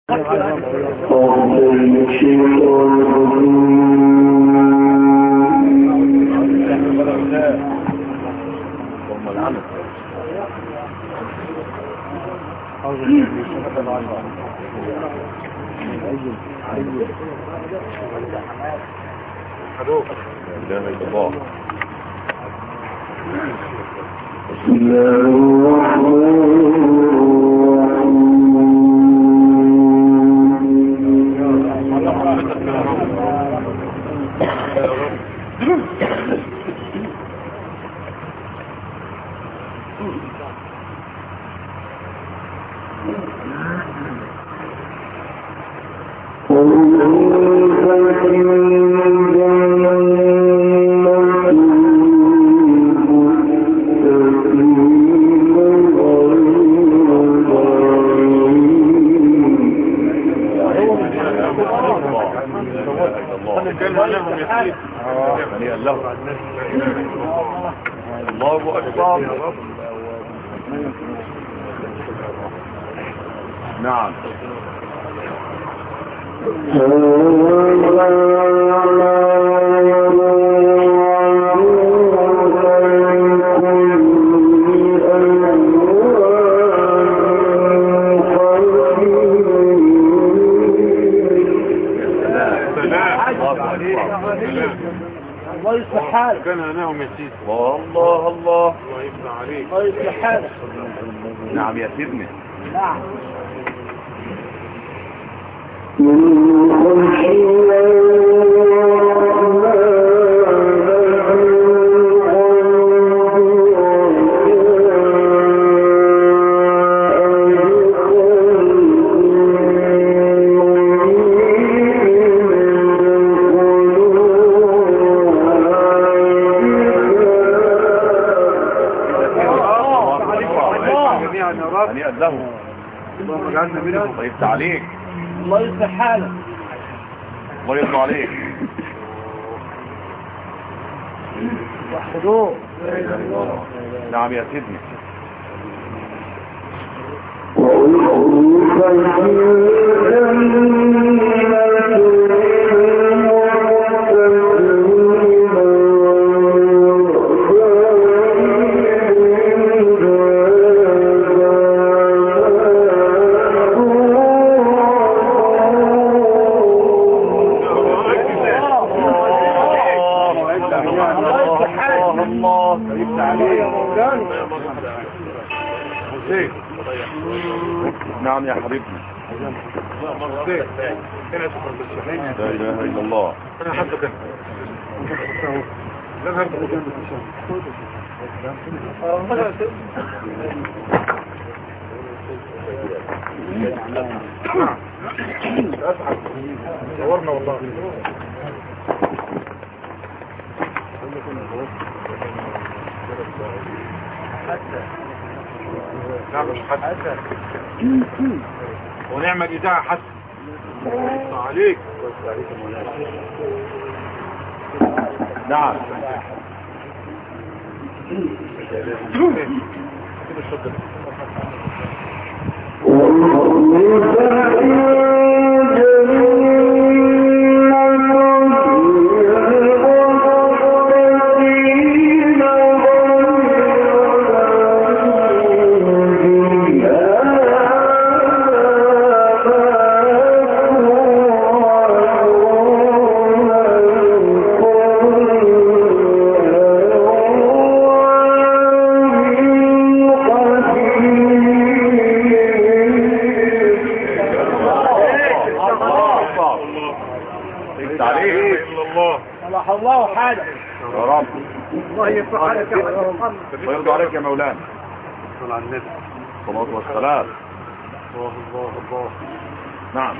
نعم يا سيدنا. نعم. اللهم اجعلنا منهم. الله يفتح عليك. الله يفتح حالك. الله يفتح عليك. وحدوه. نعم يا سيدنا. نعم يا حبيبنا. لا اله الا الله. انا حسبك لن هرب اسعد دورنا والله. لا مش حتى ونعمة إذاعة حتى عليك. نعم. الله حالك يا رب. الله يرفع عليك يا محمد. الله يرضى عليك يا مولانا. صلى على النبي. الصلاة والسلام. الله الله الله. نعم.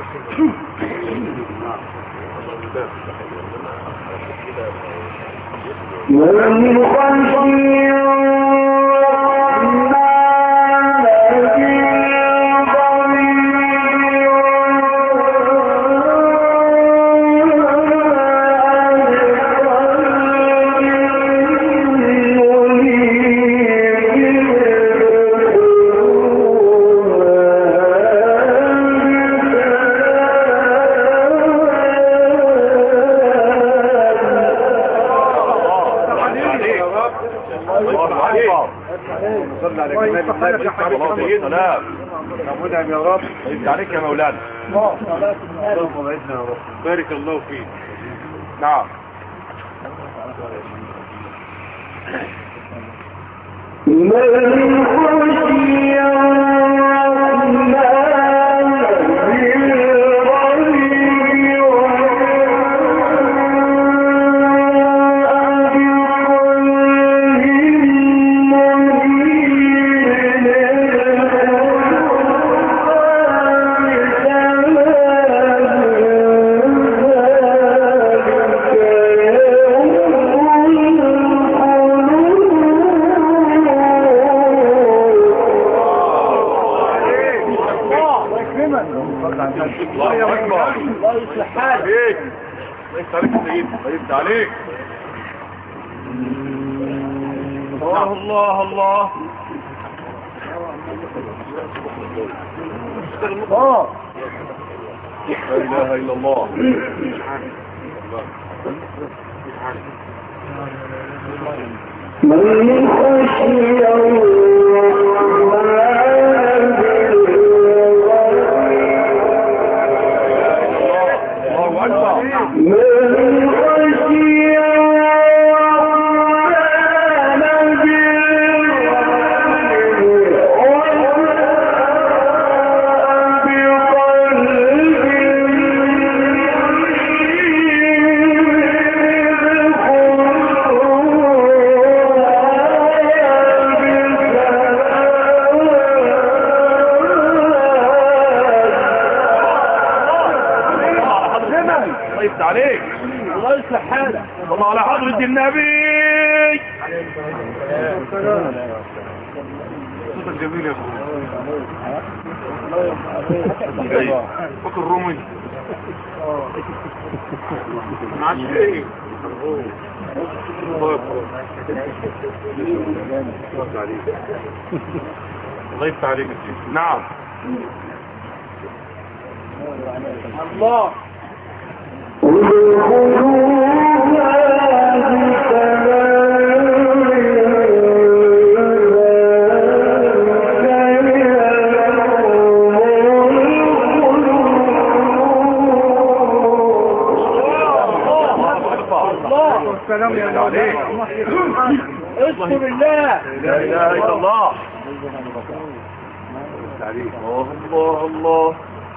من خشي على جمال الله الصلاة والسلام. نعم يا رب. انت عليك يا مولانا. اللهم بعدنا يا رب. بارك الله فيك. نعم. الله أكبر. الله يصلح حالك. ايه انت عليك يا سيدي. انت عليك. الله الله الله. لا اله الا الله. من خشي طيبت عليك. الله يصلح حالك. الله على حضرة النبي. صوتك جميل يا اخويا. فكر رومي. ما عادش ايه. الله يفتح عليك. نعم. الله السلام عليك. اذكر الله. لا اله الا الله. الله الله.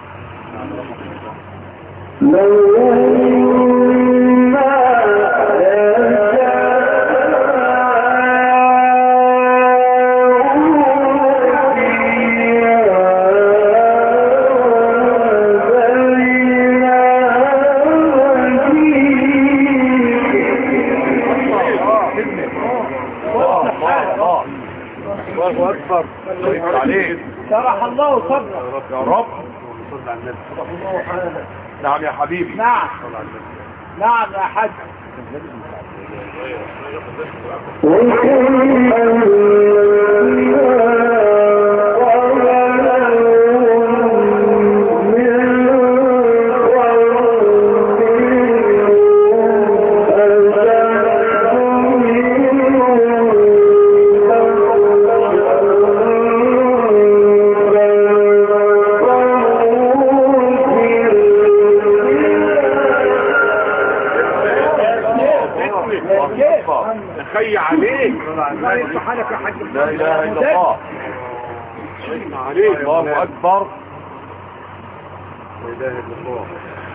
الله اكبر. طيب عليك. شرح الله صدرك يا رب. صل على النبي. نعم يا حبيبي. نعم نعم يا حاج. نخي عليك. الله يصلح حالك يا حاج. لا اله الا الله. عليك. الله اكبر. لا اله الا الله.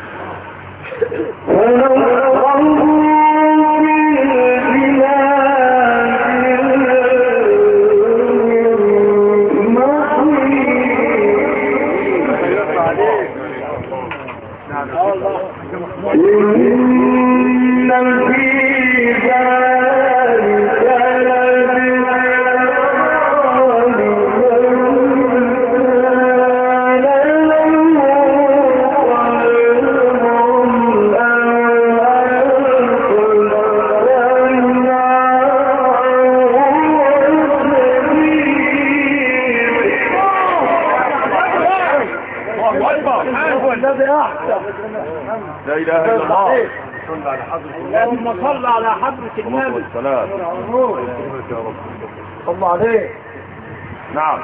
لا اله الا الله. اللهم صل على حضرة النبي. والسلام. الله عليه. نعم.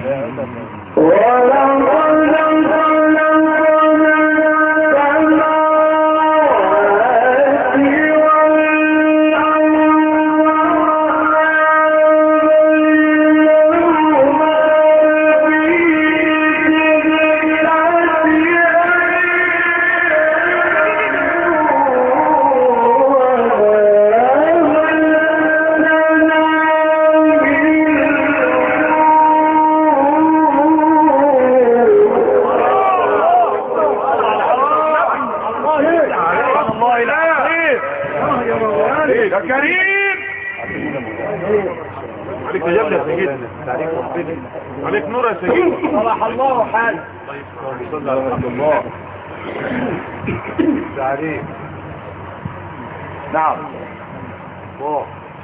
يا كريم عليك تجاب يا سيدنا، عليك نور يا سيدنا. صلح الله حالك. صلى على محمد الله. تعريف. نعم. الله.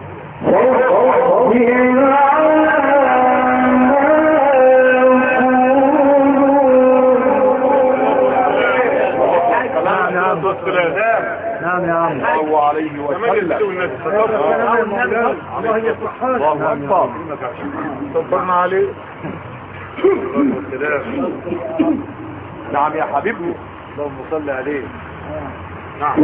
نعم يا عم. الله عليه وسلم. الله يصلحك. الله أكبر. صبرنا عليه. نعم يا حبيبي. اللهم صل عليه. نعم.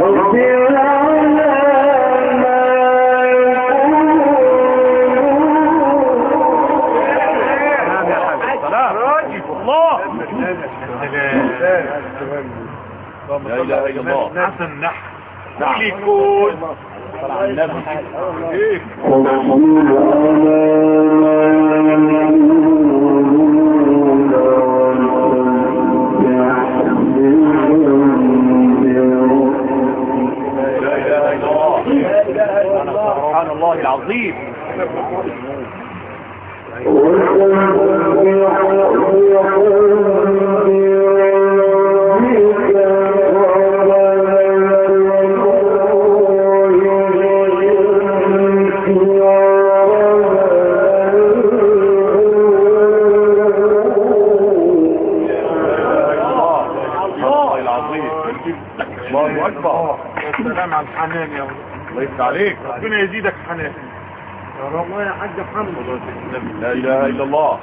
الله. لا اله الا الله. حسن نحن كل يكون طلع النبي ايه لا اله الا الله. سبحان الله العظيم. الله اكبر. السلام على الحنان يا الله يفتح عليك. ربنا يزيدك حنان يا رب يا حاج محمد. لا اله الا الله.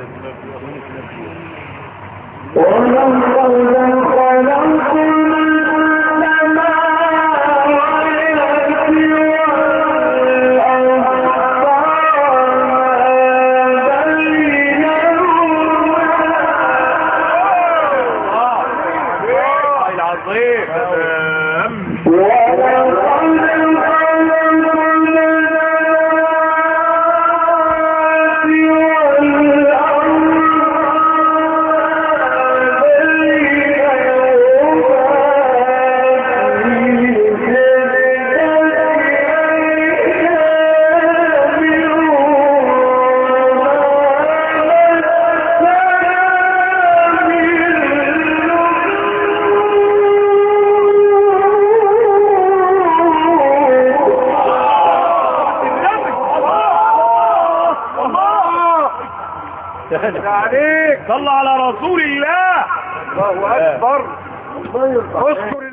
عليك. صلى على رسول الله. الله اكبر. اذكر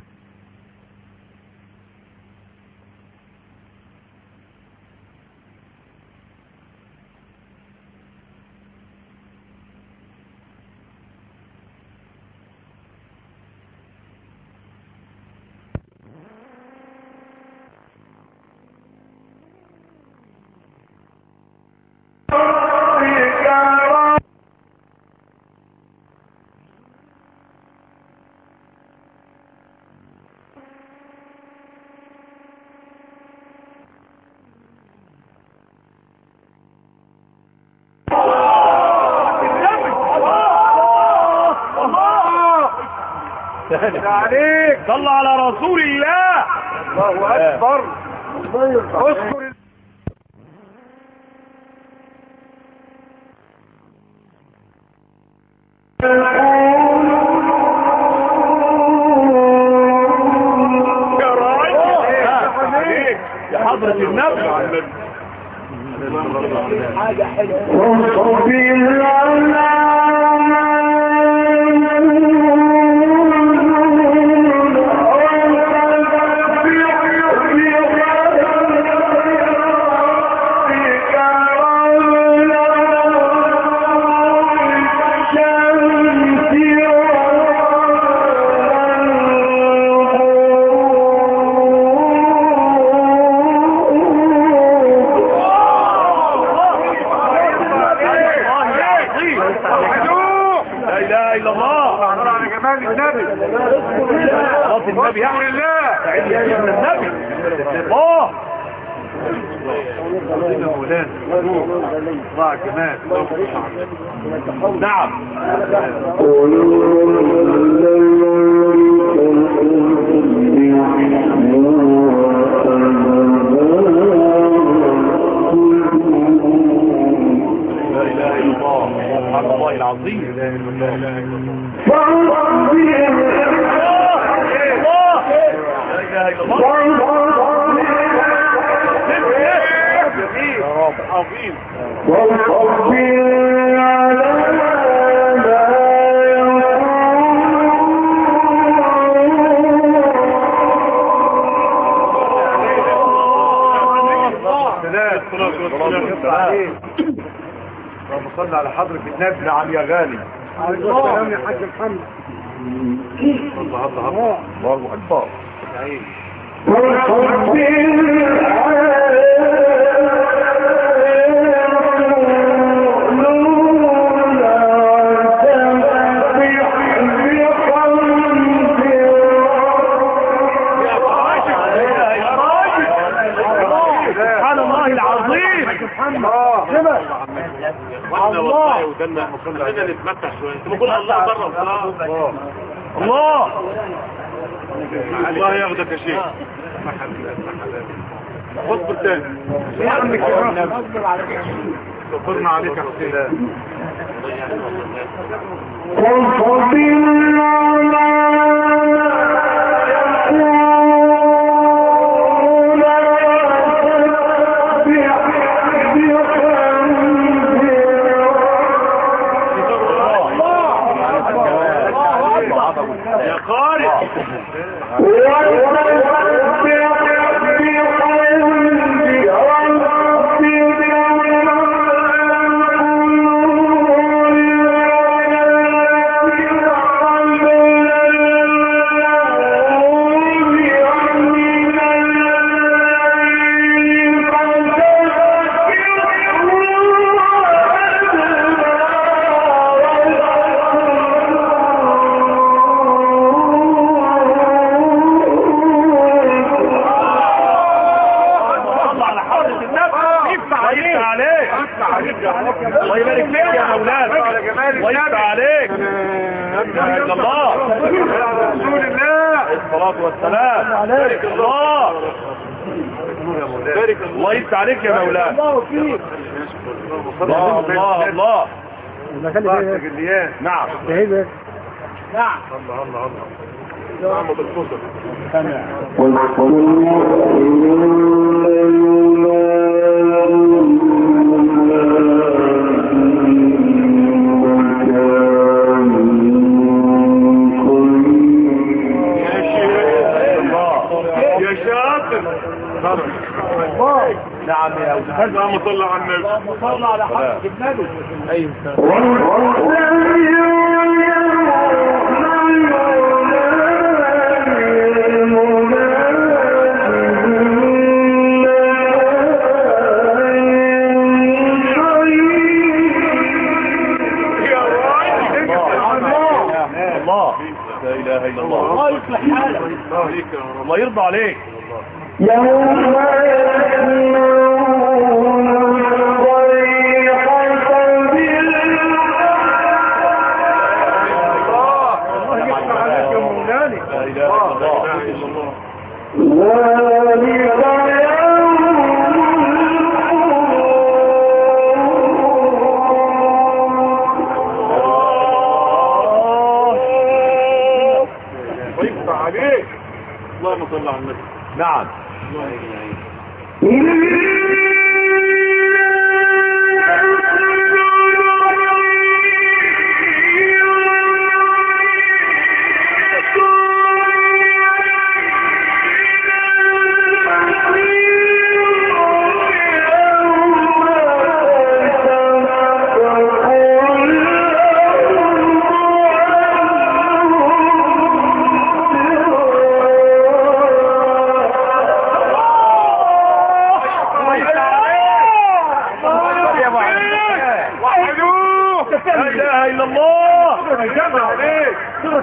عليك. صلى على رسول الله. الله اكبر. اذكر يا حضرة النبي. حاجة حلوة. على جمال النبي. صلاة النبي يا النبي. الله الله كمان. نعم. سبحان الله العظيم. لا اله الا الله. عظيم. اللهم صل على حضرة النبي. نعم يا غالي. السلام يا حاج محمد. الله الله الله. الله اكبر. سبحان الله العظيم. والله ودنا خلينا نتمتع شويه. انت بقول الله بره الله الله ياخدك يا شيخ. اصبر تاني يا عم الكرام اصبر على صبرنا عليك يا حسين. يا قارئ. الله يبارك فيك يا مولانا. الله يفتح عليك. لا اله الا الله. رسول الله الصلاة والسلام. بارك الله. بارك الله يفتح عليك يا مولانا. الله فيك. الله الله الله. الله. نعم. نعم. الله الله الله. نعم بالفضل. يا شاطر. نعم يا أولاد. اللهم صل على النبي. اللهم صل على حضرة النبي. أيوة. الله. لا إله إلا الله. الله يصلح حالك. الله يرضى عليك. اللهم صل على النبي. نعم.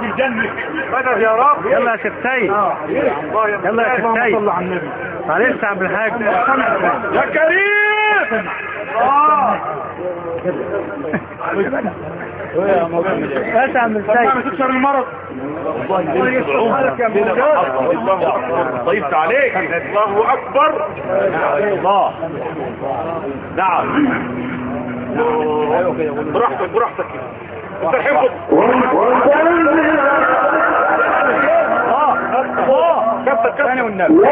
في الجنة. مدد يا رب. يلا يا شيخ سيد. يلا يا شيخ سيد. معلش يا عبد الحاج. يا كريم. بس يا عم السيد. تكسر المرض. الله طيبت عليك. الله اكبر. الله. نعم. براحتك براحتك. انت الحين كبت ثاني والنبي.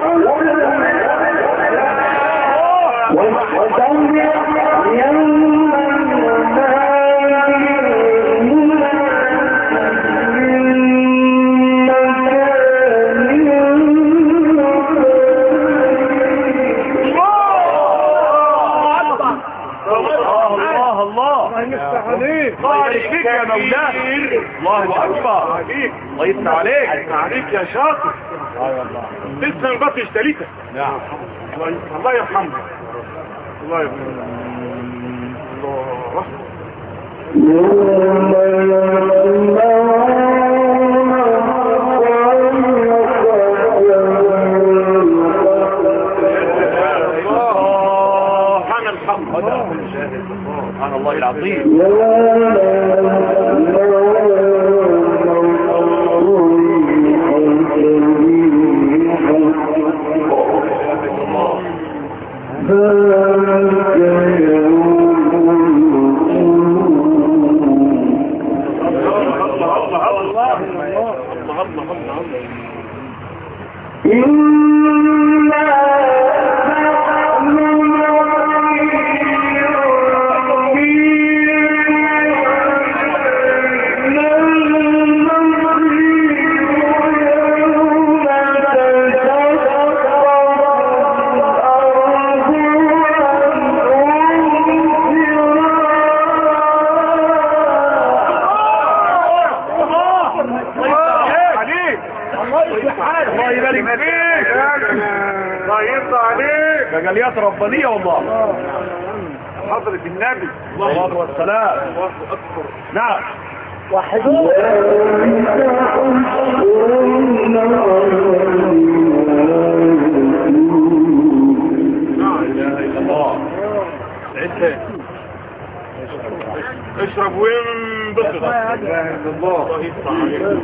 فيك يا مولانا. الله اكبر. طيبت عليك. عليك يا شاطر. لسه البطل اشتريتك. نعم. الله يرحمه. الله يرحمه. سبحان الحق. سبحان الله العظيم. جاليات ربانية والله. حضرة النبي الله والسلام. الله أكبر. نعم. وحدوه. لا إله إلا الله. عدة. اشرب وانبسط. لا إله إلا الله. الله يفتح عليك.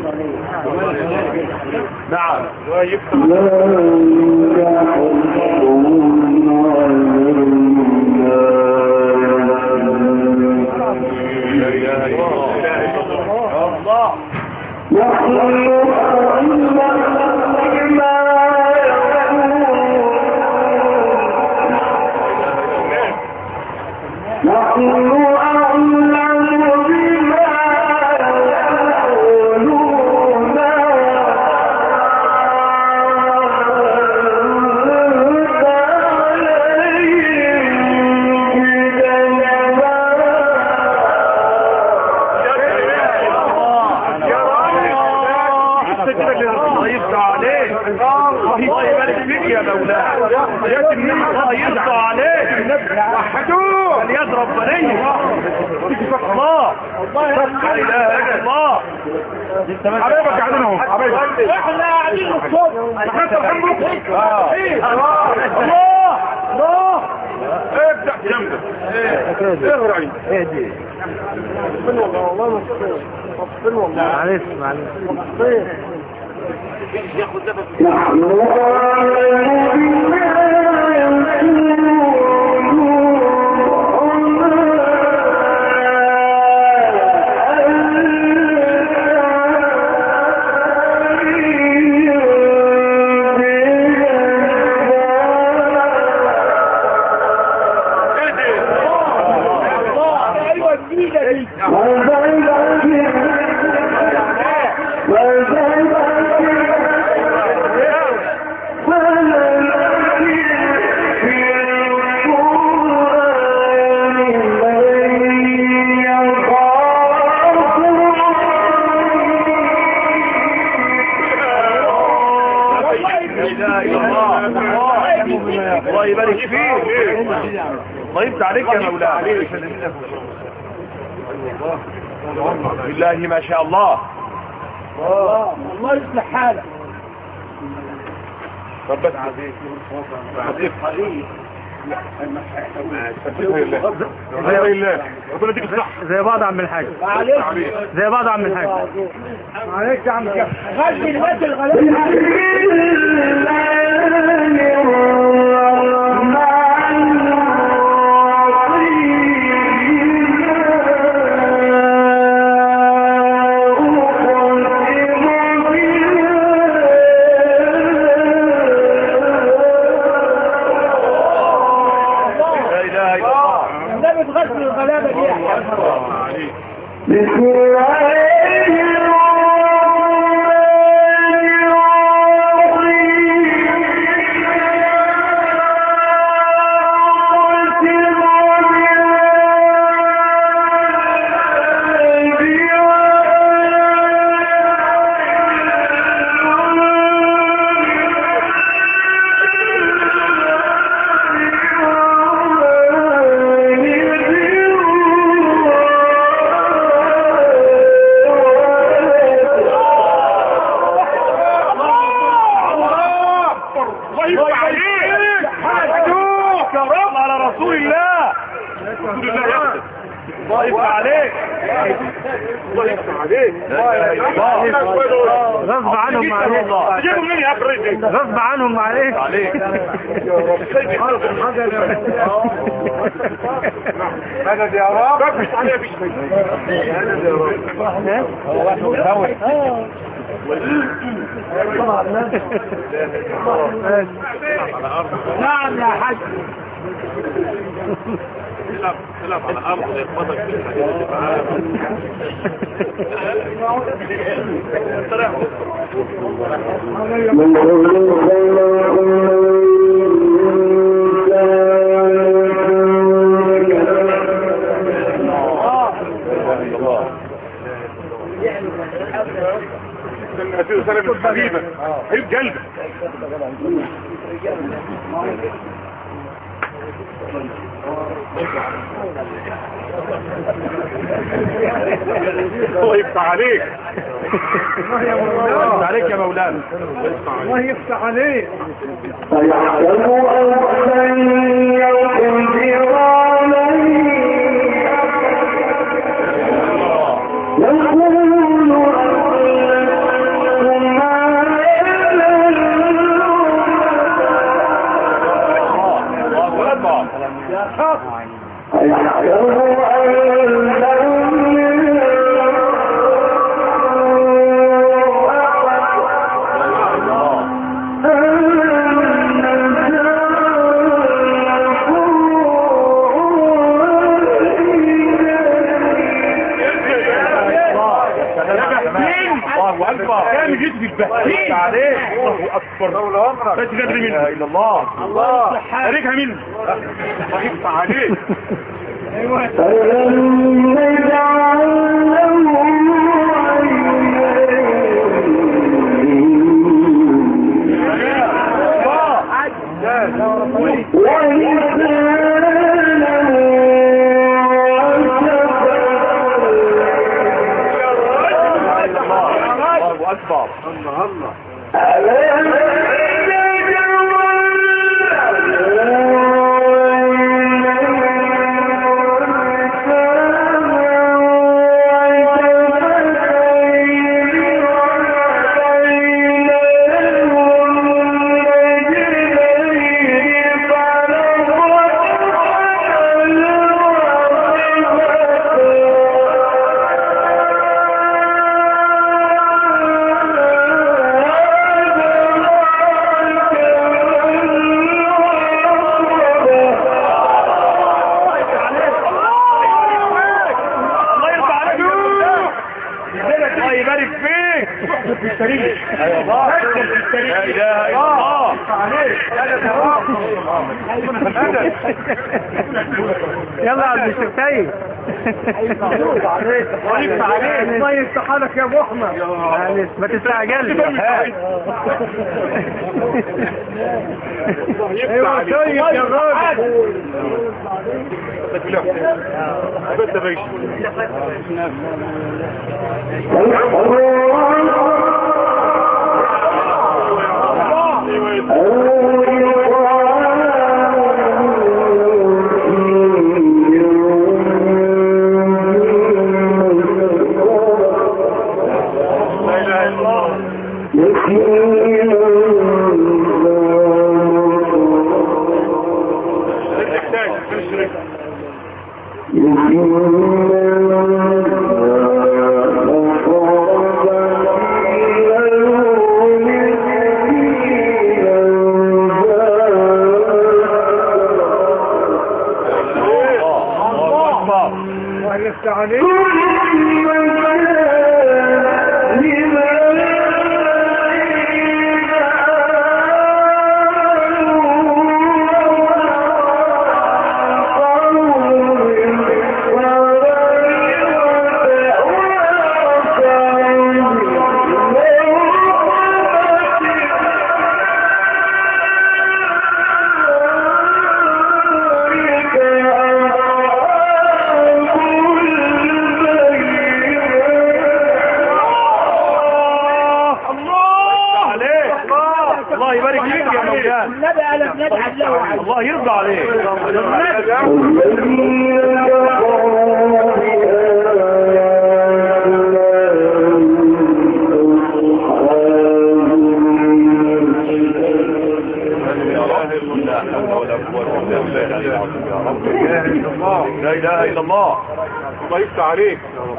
نعم. الله يفتح حبايبك قاعدين اهو. حبايبك احنا قاعدين الصبح. احنا الحين الله الله. ابدا جنبك. ايه رايك؟ ايه دي؟ والله مصفين والله. معلش مصفين. ياخد نفس. الله يبارك فيك. طيبت عليك يا مولانا. بالله ما شاء الله. الله يصلح حالك. ربك عزيز زي بعض عم الحاج. زي بعض عم الحاج. معلش يا عم الحاج. غشي الناس الغلابه. بسم الله غصب عنهم عليك. تجيبوا منين يا اخي؟ غصب عنهم عليك. مدد يا رب. مش عليها مش مدد يا رب. نعم يا حاج. تلعب على الارض يخبطك في الحديد اللي معاه. حبيبك حبيب قلبك. الله يفتح عليك. الله يفتح عليك يا مولانا. الله يفتح عليك. فيعلم أن يقدر عليه يقول كان جيت في البهتين عليك. الله اكبر. دولة امرك لا تقدر منه. لا اله الله. الله عليك منه. الله يفتح عليك. فلم نجعل أكبر. الله الله. يلا عبد الشفتاي. الله يفتح عليك يا ابو احمد. ما تستعجلش. ايوه طيب يا راجل. مولانا. النبي قال نجعل له الله يرضى عليك. لا اله الا الله. الله يفتح عليك.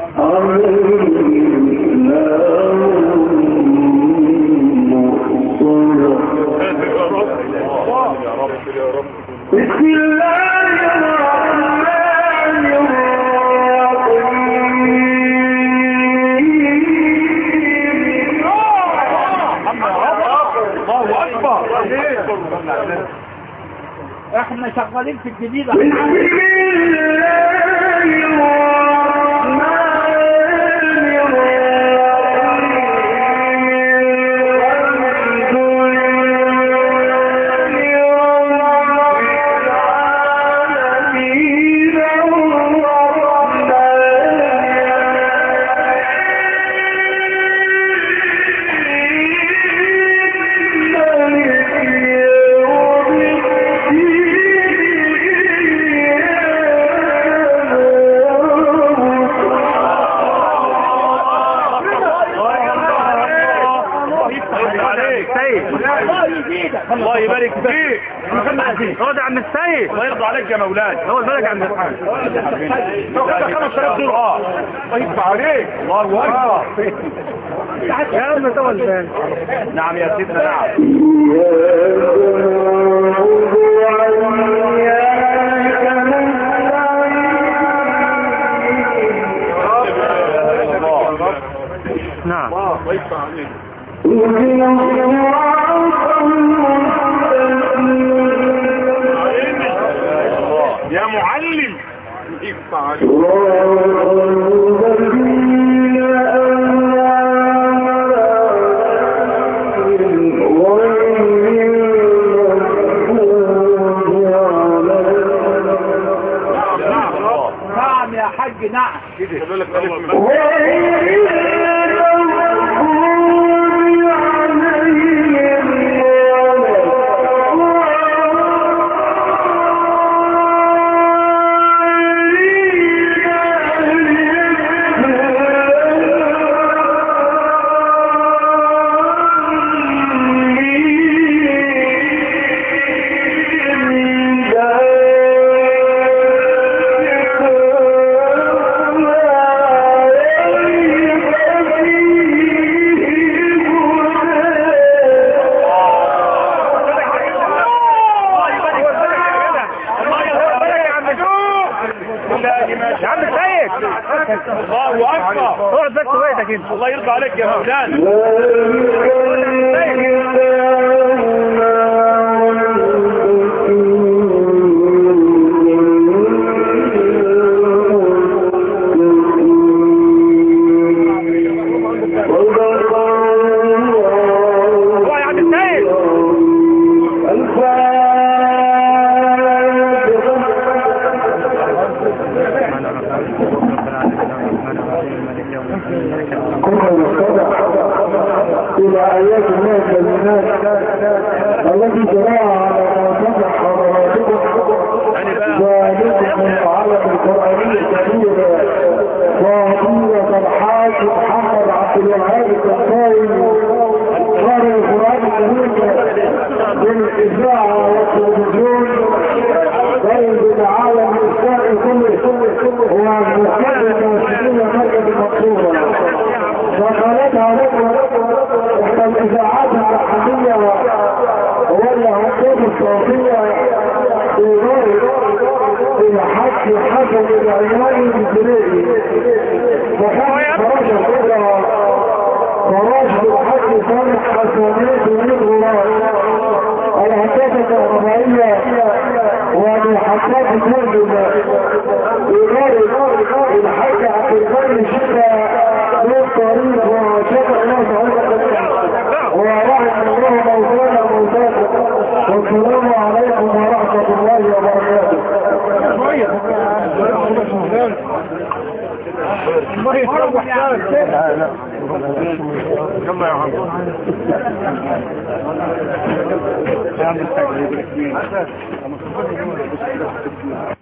بسم الله الرحمن الرحيم. الله اكبر. احنا شغالين في الجديد. بسم الله الرحمن الله يبارك فيك. هو ده عم السيد. الله يرضى عليك يا مولانا. هو البلد عم السيد. لو خدت 5000 دول الله يفتح عليك. الله اكبر. يا عم طول بالك. نعم يا سيدنا. نعم. نعم. الله يفتح عليك. يا معلم يفتح عليك. نعم يا حاج. نعم كده. الله اكبر. اقعد بس ويدك انت. الله يرضى عليك يا مولانا. هو يا عم السيد. إلى آيات الله البينات التي تراها على فتح حضراتكم ذلكم من العالم القرآني الكبير وهدية الحاج محمد عبد الوهاب القصائي قارئ القرآن الكريم بالإذاعة والتلفزيون بين العالم الإسلامي كله ومستقبل المسلمين مركز المقصورة وقالتها لكم احدى الاذاعات المحليه وهي هندسه الصوتيه في الحج الحسن العياني الجريئي وكان فراش الاولى فراش الحج صالح حسنات من غرام الهندسه الكهربائيه ومحطات الترجمه اداره الحج عبد الغني شفا طريق وشكر الله تعالى ورحمة الله مولانا ومولانا والسلام عليكم ورحمة الله وبركاته. يلا يا عم. عم الحاج